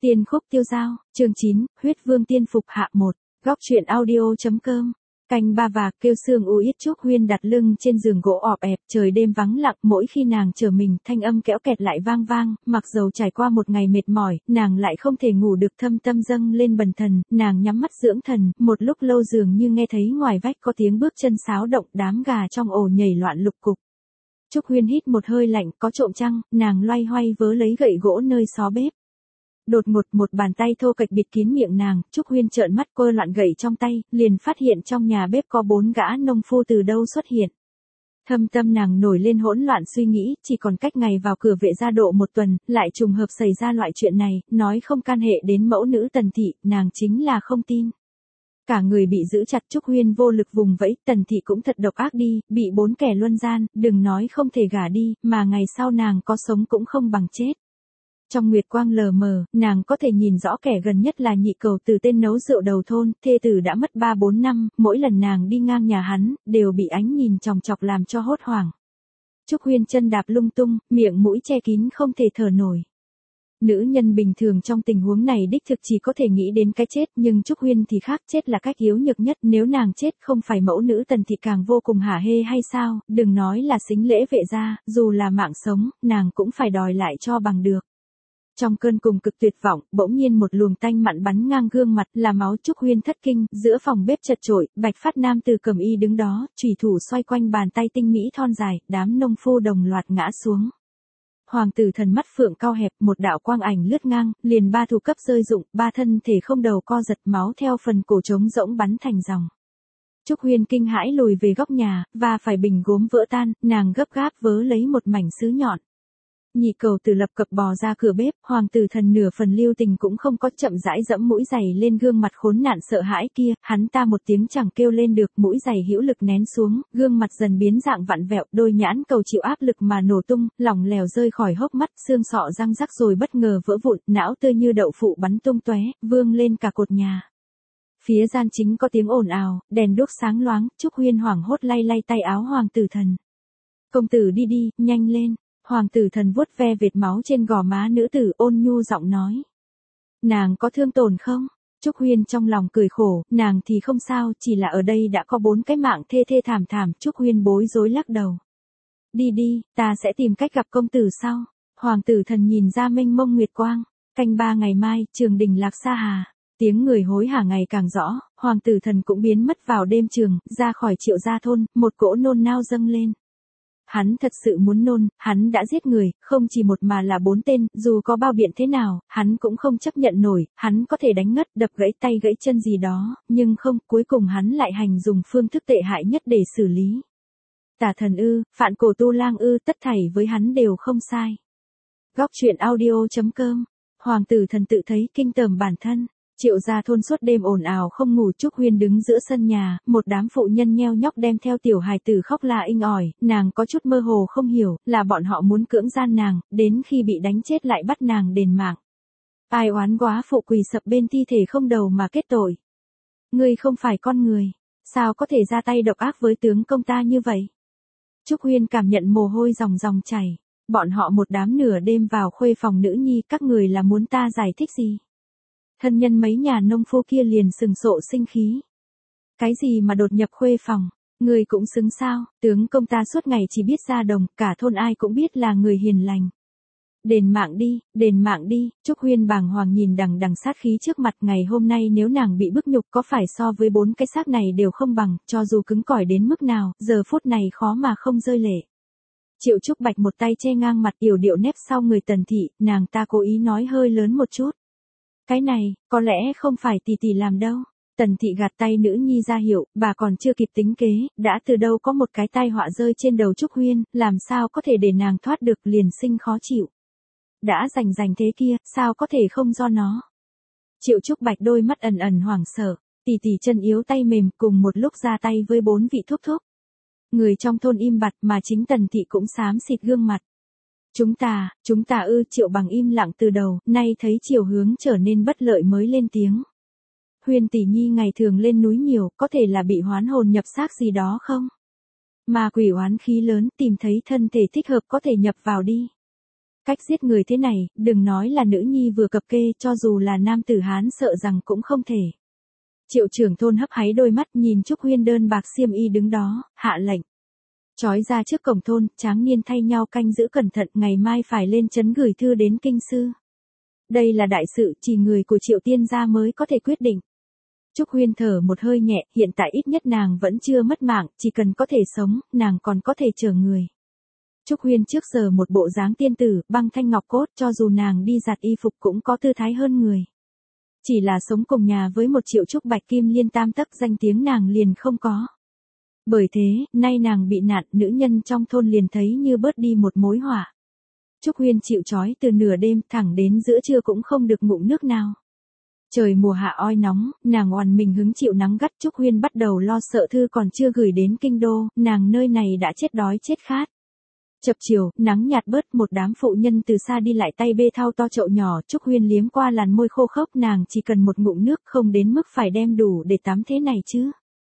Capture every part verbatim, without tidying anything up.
Tiên khúc tiêu dao, chương chín, huyết vương tiên phục hạ một, góc truyện audio.com. Canh ba và kêu sương u ít. Trúc Huyên đặt lưng trên giường gỗ ọp ẹp, trời đêm vắng lặng, mỗi khi nàng trở mình, thanh âm kéo kẹt lại vang vang, mặc dầu trải qua một ngày mệt mỏi, nàng lại không thể ngủ được, thâm tâm dâng lên bần thần, nàng nhắm mắt dưỡng thần, một lúc lâu dường như nghe thấy ngoài vách có tiếng bước chân xáo động, đám gà trong ổ nhảy loạn lục cục. Trúc Huyên hít một hơi lạnh, có trộm chăng, nàng loay hoay vớ lấy gậy gỗ nơi xó bếp. Đột ngột một bàn tay thô kệch bịt kín miệng nàng, Trúc Huyên trợn mắt cô loạn gậy trong tay, liền phát hiện trong nhà bếp có bốn gã nông phu từ đâu xuất hiện. Thâm tâm nàng nổi lên hỗn loạn suy nghĩ, chỉ còn cách ngày vào cửa vệ gia độ một tuần, lại trùng hợp xảy ra loại chuyện này, nói không can hệ đến mẫu nữ Tần thị, nàng chính là không tin. Cả người bị giữ chặt, Trúc Huyên vô lực vùng vẫy, Tần thị cũng thật độc ác đi, bị bốn kẻ luân gian, đừng nói không thể gả đi, mà ngày sau nàng có sống cũng không bằng chết. Trong nguyệt quang lờ mờ, nàng có thể nhìn rõ kẻ gần nhất là nhị cầu từ tên nấu rượu đầu thôn, thê tử đã mất ba bốn năm, mỗi lần nàng đi ngang nhà hắn, đều bị ánh nhìn chòng chọc làm cho hốt hoảng. Trúc Huyên chân đạp lung tung, miệng mũi che kín không thể thở nổi. Nữ nhân bình thường trong tình huống này đích thực chỉ có thể nghĩ đến cái chết, nhưng Trúc Huyên thì khác, chết là cách yếu nhược nhất, nếu nàng chết không phải mẫu nữ Tần thị càng vô cùng hả hê hay sao, đừng nói là sính lễ vệ gia, dù là mạng sống, nàng cũng phải đòi lại cho bằng được. Trong cơn cùng cực tuyệt vọng, bỗng nhiên một luồng tanh mặn bắn ngang gương mặt, là máu. Trúc Huyên thất kinh, giữa phòng bếp chật chội, bạch phát nam từ cầm y đứng đó, chủy thủ xoay quanh bàn tay tinh mỹ thon dài, đám nông phu đồng loạt ngã xuống. Hoàng tử thần mắt phượng cao hẹp, một đạo quang ảnh lướt ngang, liền ba thủ cấp rơi rụng, ba thân thể không đầu co giật, máu theo phần cổ trống rỗng bắn thành dòng. Trúc Huyên kinh hãi lùi về góc nhà, và phải bình gốm vỡ tan, nàng gấp gáp vớ lấy một mảnh sứ nhọn. Nhị cầu từ lập cập bò ra cửa bếp, hoàng tử thần nửa phần lưu tình cũng không có, chậm rãi dẫm mũi giày lên gương mặt khốn nạn sợ hãi kia, hắn ta một tiếng chẳng kêu lên được, mũi giày hữu lực nén xuống, gương mặt dần biến dạng vặn vẹo, đôi nhãn cầu chịu áp lực mà nổ tung, lỏng lẻo rơi khỏi hốc mắt, xương sọ răng rắc rồi bất ngờ vỡ vụn, não tươi như đậu phụ bắn tung tóe, vương lên cả cột nhà. Phía gian chính có tiếng ồn ào, đèn đuốc sáng loáng, Trúc Huyên hoảng hốt lay lay tay áo hoàng tử thần. Công tử đi đi, nhanh lên. Hoàng tử thần vuốt ve vệt máu trên gò má nữ tử, ôn nhu giọng nói. Nàng có thương tổn không? Trúc Huyên trong lòng cười khổ, nàng thì không sao, chỉ là ở đây đã có bốn cái mạng thê thê thảm thảm. Trúc Huyên bối rối lắc đầu. Đi đi, ta sẽ tìm cách gặp công tử sau. Hoàng tử thần nhìn ra mênh mông nguyệt quang. Canh ba ngày mai, trường đình Lạc Sa Hà. Tiếng người hối hả ngày càng rõ, hoàng tử thần cũng biến mất vào đêm trường, ra khỏi Triệu gia thôn, một cỗ nôn nao dâng lên. Hắn thật sự muốn nôn, hắn đã giết người, không chỉ một mà là bốn tên, dù có bao biện thế nào, hắn cũng không chấp nhận nổi, hắn có thể đánh ngất, đập gãy tay gãy chân gì đó, nhưng không, cuối cùng hắn lại hành dùng phương thức tệ hại nhất để xử lý. Tả thần ư, phạn cổ tu lang ư, tất thảy với hắn đều không sai. Góc truyện audio.com, hoàng tử thần tự thấy kinh tởm bản thân. Triệu gia thôn suốt đêm ồn ào không ngủ, Trúc Huyên đứng giữa sân nhà, một đám phụ nhân nheo nhóc đem theo tiểu hài tử khóc la inh ỏi, nàng có chút mơ hồ không hiểu, là bọn họ muốn cưỡng gian nàng, đến khi bị đánh chết lại bắt nàng đền mạng. Ai oán quá phụ quỳ sập bên thi thể không đầu mà kết tội. Ngươi không phải con người, sao có thể ra tay độc ác với tướng công ta như vậy? Trúc Huyên cảm nhận mồ hôi ròng ròng chảy, bọn họ một đám nửa đêm vào khuê phòng nữ nhi, các người là muốn ta giải thích gì? Thân nhân mấy nhà nông phu kia liền sừng sộ sinh khí. Cái gì mà đột nhập khuê phòng, người cũng xứng sao, tướng công ta suốt ngày chỉ biết ra đồng, cả thôn ai cũng biết là người hiền lành. Đền mạng đi, đền mạng đi. Trúc Huyên bàng hoàng nhìn đằng đằng sát khí trước mặt, ngày hôm nay nếu nàng bị bức nhục có phải so với bốn cái xác này đều không bằng, cho dù cứng cỏi đến mức nào, giờ phút này khó mà không rơi lệ. Triệu Trúc Bạch một tay che ngang mặt, yểu điệu nép sau người Tần thị, nàng ta cố ý nói hơi lớn một chút. Cái này, có lẽ không phải tỷ tỷ làm đâu. Tần thị gạt tay nữ nhi ra hiệu, bà còn chưa kịp tính kế, đã từ đâu có một cái tai họa rơi trên đầu Trúc Huyên, làm sao có thể để nàng thoát được, liền sinh khó chịu. Đã rành rành thế kia, sao có thể không do nó. Triệu Trúc Bạch đôi mắt ẩn ẩn hoảng sợ, tỷ tỷ chân yếu tay mềm, cùng một lúc ra tay với bốn vị thúc thúc. Người trong thôn im bặt, mà chính Tần thị cũng xám xịt gương mặt. Chúng ta, chúng ta ư, Triệu Bằng im lặng từ đầu, nay thấy chiều hướng trở nên bất lợi mới lên tiếng. Huyên tỷ nhi ngày thường lên núi nhiều, có thể là bị hoán hồn nhập xác gì đó không? Mà quỷ oán khí lớn, tìm thấy thân thể thích hợp có thể nhập vào đi. Cách giết người thế này, đừng nói là nữ nhi vừa cập kê, cho dù là nam tử Hán sợ rằng cũng không thể. Triệu trưởng thôn hấp háy đôi mắt nhìn Trúc Huyên đơn bạc xiêm y đứng đó, hạ lệnh. Trói ra trước cổng thôn, tráng niên thay nhau canh giữ cẩn thận, ngày mai phải lên trấn gửi thư đến kinh sư. Đây là đại sự, chỉ người của Triệu tiên gia mới có thể quyết định. Trúc Huyên thở một hơi nhẹ, hiện tại ít nhất nàng vẫn chưa mất mạng, chỉ cần có thể sống, nàng còn có thể chờ người. Trúc Huyên trước giờ một bộ dáng tiên tử, băng thanh ngọc cốt, cho dù nàng đi giặt y phục cũng có tư thái hơn người. Chỉ là sống cùng nhà với một Triệu Trúc Bạch Kim Liên tam tấc, danh tiếng nàng liền không có. Bởi thế, nay nàng bị nạn, nữ nhân trong thôn liền thấy như bớt đi một mối họa. Trúc Huyên chịu trói từ nửa đêm thẳng đến giữa trưa cũng không được ngụm nước nào. Trời mùa hạ oi nóng, nàng oằn mình hứng chịu nắng gắt. Trúc Huyên bắt đầu lo sợ thư còn chưa gửi đến kinh đô, nàng nơi này đã chết đói chết khát. Chập chiều, nắng nhạt bớt, một đám phụ nhân từ xa đi lại tay bê thau to chậu nhỏ. Trúc Huyên liếm qua làn môi khô khốc, nàng chỉ cần một ngụm nước, không đến mức phải đem đủ để tắm thế này chứ.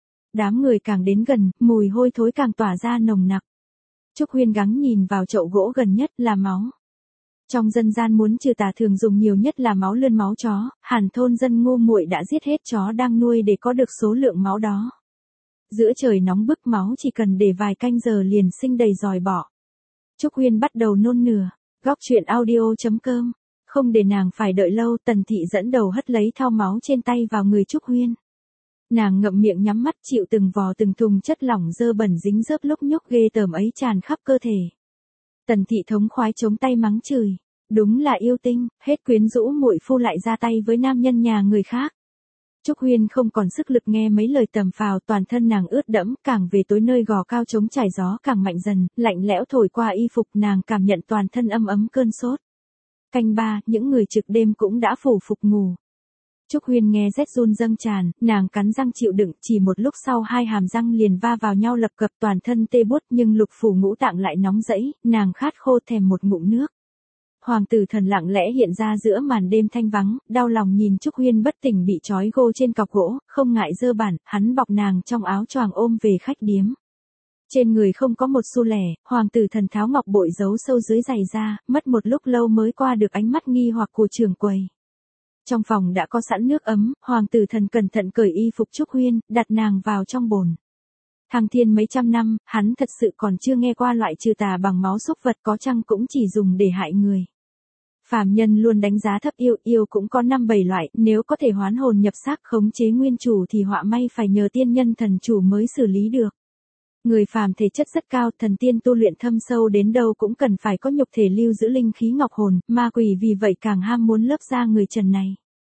Đám người càng đến gần, mùi hôi thối càng tỏa ra nồng nặc. Trúc Huyên gắng nhìn vào chậu gỗ gần nhất là máu. Trong dân gian muốn trừ tà thường dùng nhiều nhất là máu lươn máu chó, Hàn thôn dân ngu muội đã giết hết chó đang nuôi để có được số lượng máu đó. Giữa trời nóng bức, máu chỉ cần để vài canh giờ liền sinh đầy dòi bọ. Trúc Huyên bắt đầu nôn nửa. Góc truyện audio chấm com. Không để nàng phải đợi lâu, Tần Thị dẫn đầu hất lấy thau máu trên tay vào người Trúc Huyên. Nàng ngậm miệng nhắm mắt chịu từng vò từng thùng chất lỏng dơ bẩn dính dớp lúc nhúc ghê tởm ấy tràn khắp cơ thể. Tần Thị thống khoái chống tay mắng chửi. Đúng là yêu tinh, hết quyến rũ muội phu lại ra tay với nam nhân nhà người khác. Trúc Huyên không còn sức lực nghe mấy lời tầm phào, toàn thân nàng ướt đẫm, càng về tối nơi gò cao trống trải gió càng mạnh dần, lạnh lẽo thổi qua y phục, nàng cảm nhận toàn thân âm ấm cơn sốt. Canh ba, những người trực đêm cũng đã phủ phục ngủ. Trúc Huyên nghe rét run dâng tràn, nàng cắn răng chịu đựng, chỉ một lúc sau hai hàm răng liền va vào nhau lập cập, toàn thân tê buốt, nhưng lục phủ ngũ tạng lại nóng rẫy, nàng khát khô thèm một ngụm nước. Hoàng tử thần lặng lẽ hiện ra giữa màn đêm thanh vắng, đau lòng nhìn Trúc Huyên bất tỉnh bị trói gô trên cọc gỗ, không ngại dơ bản, hắn bọc nàng trong áo choàng ôm về khách điếm. Trên người không có một xu lẻ, hoàng tử thần tháo ngọc bội giấu sâu dưới giày ra, mất một lúc lâu mới qua được ánh mắt nghi hoặc của trưởng quầy. Trong phòng đã có sẵn nước ấm, hoàng tử thần cẩn thận cởi y phục Trúc Huyên, đặt nàng vào trong bồn. Thăng thiên mấy trăm năm, hắn thật sự còn chưa nghe qua loại trừ tà bằng máu súc vật, có chăng cũng chỉ dùng để hại người. Phàm nhân luôn đánh giá thấp yêu, yêu cũng có năm bảy loại, nếu có thể hoán hồn nhập xác khống chế nguyên chủ thì họa may phải nhờ tiên nhân thần chủ mới xử lý được. Người phàm thể chất rất cao, thần tiên tu luyện thâm sâu đến đâu cũng cần phải có nhục thể lưu giữ linh khí ngọc hồn, ma quỷ vì vậy càng ham muốn lớp da người trần này.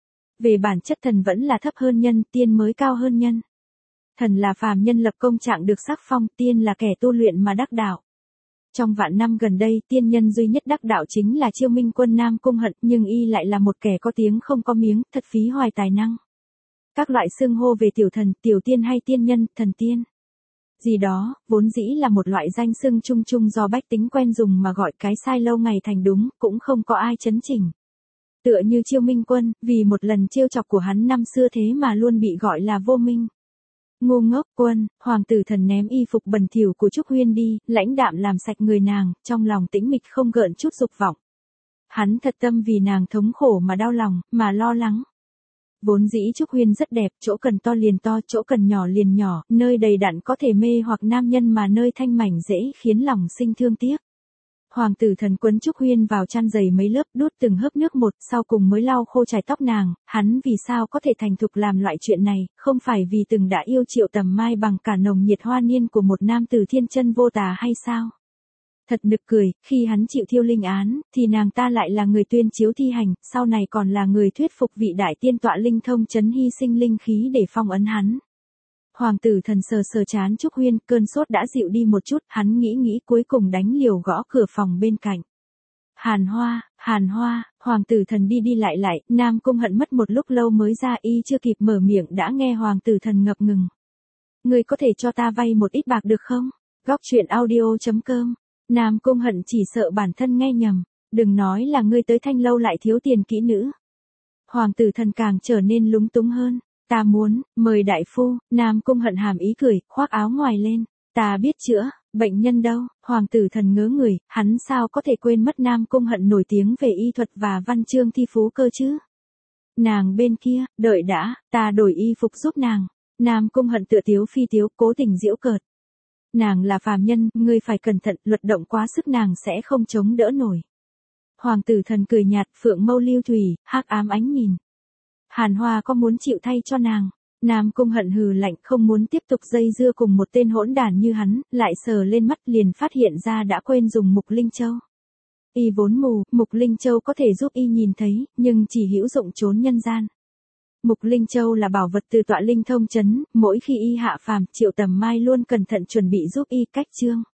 Về bản chất thần vẫn là thấp hơn nhân, tiên mới cao hơn nhân. Thần là phàm nhân lập công trạng được sắc phong, tiên là kẻ tu luyện mà đắc đạo. Trong vạn năm gần đây, tiên nhân duy nhất đắc đạo chính là Chiêu Minh Quân Nam Cung Hận, nhưng y lại là một kẻ có tiếng không có miếng, thật phí hoài tài năng. Các loại xưng hô về tiểu thần, tiểu tiên hay tiên nhân, thần tiên gì đó, vốn dĩ là một loại danh xưng chung chung do bách tính quen dùng mà gọi cái sai lâu ngày thành đúng, cũng không có ai chấn chỉnh. Tựa như Chiêu Minh Quân, vì một lần trêu chọc của hắn năm xưa thế mà luôn bị gọi là vô minh. Ngu ngốc Quân, hoàng tử thần ném y phục bẩn thỉu của Trúc Huyên đi, lãnh đạm làm sạch người nàng, trong lòng tĩnh mịch không gợn chút dục vọng. Hắn thật tâm vì nàng thống khổ mà đau lòng, mà lo lắng. Vốn dĩ Trúc Huyên rất đẹp, chỗ cần to liền to, chỗ cần nhỏ liền nhỏ, nơi đầy đặn có thể mê hoặc nam nhân mà nơi thanh mảnh dễ khiến lòng sinh thương tiếc. Hoàng tử thần quấn Trúc Huyên vào chăn dày mấy lớp, đút từng hớp nước một, sau cùng mới lau khô chải tóc nàng. Hắn vì sao có thể thành thục làm loại chuyện này, không phải vì từng đã yêu Triệu Tầm Mai bằng cả nồng nhiệt hoa niên của một nam tử thiên chân vô tà hay sao? Thật nực cười, khi hắn chịu thiêu linh án, thì nàng ta lại là người tuyên chiếu thi hành, sau này còn là người thuyết phục vị đại tiên tọa linh thông chấn hy sinh linh khí để phong ấn hắn. Hoàng tử thần sờ sờ chán Trúc Huyên, cơn sốt đã dịu đi một chút, hắn nghĩ nghĩ cuối cùng đánh liều gõ cửa phòng bên cạnh. Hàn Hoa, Hàn Hoa, hoàng tử thần đi đi lại lại, Nam Cung Hận mất một lúc lâu mới ra, y chưa kịp mở miệng đã nghe hoàng tử thần ngập ngừng. Ngươi có thể cho ta vay một ít bạc được không? Góc truyện audio chấm com. Nam Cung Hận chỉ sợ bản thân nghe nhầm, đừng nói là ngươi tới Thanh Lâu lại thiếu tiền kỹ nữ. Hoàng tử thần càng trở nên lúng túng hơn. Ta muốn, mời đại phu. Nam Cung Hận hàm ý cười, khoác áo ngoài lên. Ta biết chữa, Bệnh nhân đâu? Hoàng tử thần ngớ người, hắn sao có thể quên mất Nam Cung Hận nổi tiếng về y thuật và văn chương thi phú cơ chứ? Nàng bên kia, đợi đã, ta đổi y phục giúp nàng. Nam Cung Hận tựa tiếu phi tiếu, cố tình giễu cợt. Nàng là phàm nhân, ngươi phải cẩn thận, luật động quá sức nàng sẽ không chống đỡ nổi. Hoàng tử thần cười nhạt, phượng mâu lưu thủy, hắc ám ánh nhìn. Hàn Hoa có muốn chịu thay cho nàng? Nam Cung Hận hừ lạnh, không muốn tiếp tục dây dưa cùng một tên hỗn đản như hắn, lại sờ lên mắt liền phát hiện ra đã quên dùng Mục Linh Châu. Y vốn mù, Mục Linh Châu có thể giúp y nhìn thấy, nhưng chỉ hữu dụng trốn nhân gian. Mục Linh Châu là bảo vật từ tọa linh thông chấn, mỗi khi y hạ phàm, Triệu Tầm Mai luôn cẩn thận chuẩn bị giúp y cách chương.